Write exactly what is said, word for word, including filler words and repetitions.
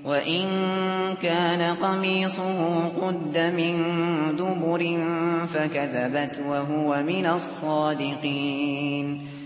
وإن كان قميصه قد من دبر فكذبت وهو من الصادقين